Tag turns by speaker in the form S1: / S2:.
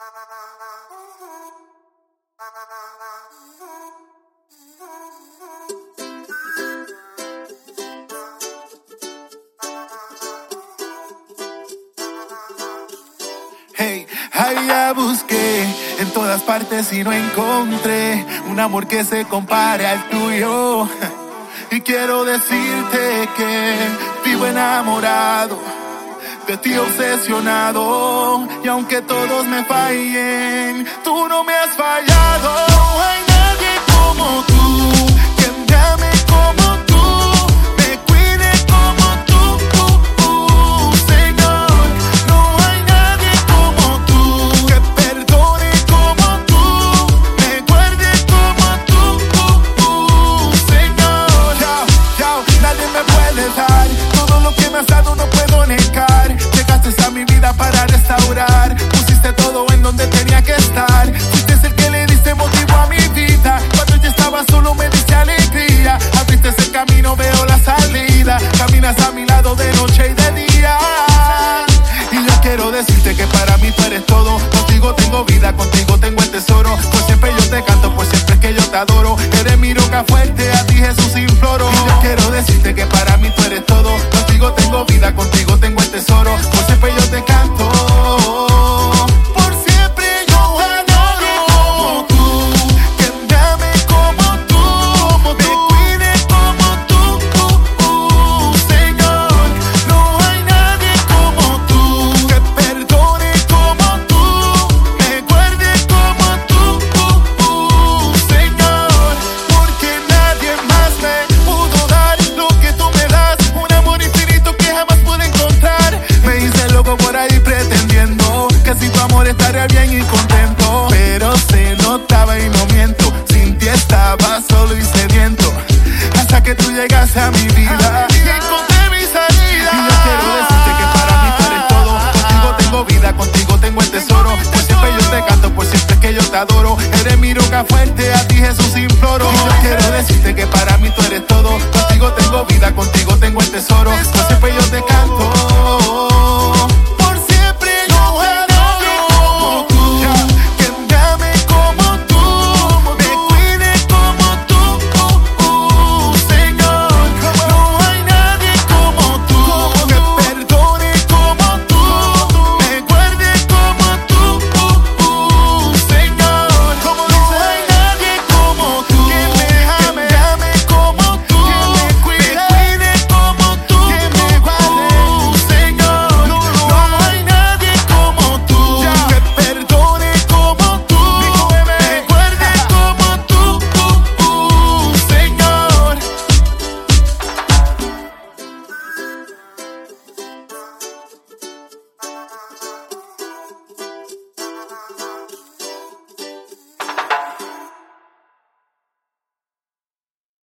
S1: Hey, allá busqué en todas partes y no encontré un amor que se compare al tuyo. Y quiero decirte que vivo enamorado, de ti obsesionado. Y aunque todos me fallen, tú no me has fallado. No hay nadie como tú, que me ame como tú, me cuide como tú, Señor. No hay nadie como tú, que perdone como tú, me guarde como tú, Señor. Chao, nadie me puede dar todo lo que me has dado, no puedo negar. Llegaste a mi vida para restaurar, pusiste todo en donde tenía que estar. Fuiste el que le diste motivo a mi vida, cuando yo estaba solo me diste alegría. Abriste el camino, veo la salida, caminas a mi lado de noche y de día. Y yo quiero decirte que para mí tú eres todo, contigo tengo vida, contigo tengo el tesoro. Por siempre yo te canto, por siempre es que yo te adoro. Eres mi roca fuerte, a ti Jesús imploro. Y yo quiero decirte que para mí tú eres todo, contigo tengo vida, contigo tengo el tesoro. Por siempre yo te canto. Por siempre yo adoro como tú, que me ame como tú, me cuide como tú, Señor. No hay nadie como tú, que perdone como tú, me guarde como tú, Señor. Porque nadie más me pudo dar lo que tú me das, un amor infinito que jamás pude encontrar. Me hice loco por ahí pretendiendo que sin tu amor estaría bien y contento, pero se notaba y no miento, sin ti estaba solo y sediento, hasta que tú llegaste a mi vida y encontré mi salida. Y yo quiero decirte que para mí tú eres todo, contigo tengo vida, contigo tengo el tesoro. Por siempre yo te canto, por siempre es que yo te adoro. Eres mi roca fuerte, a ti Jesús imploro. Y yo quiero decirte que para mí tú eres todo, contigo tengo vida, contigo tengo el tesoro. Por siempre yo te canto.